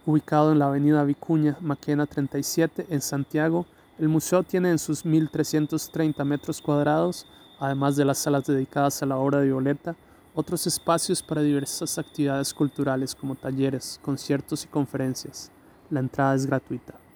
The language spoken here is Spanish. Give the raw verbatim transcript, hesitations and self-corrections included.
Ubicado en la avenida Vicuña Maquena treinta y siete en Santiago, el museo tiene en sus mil trescientos treinta metros cuadrados, además de las salas dedicadas a la obra de Violeta, otros espacios para diversas actividades culturales como talleres, conciertos y conferencias. La entrada es gratuita.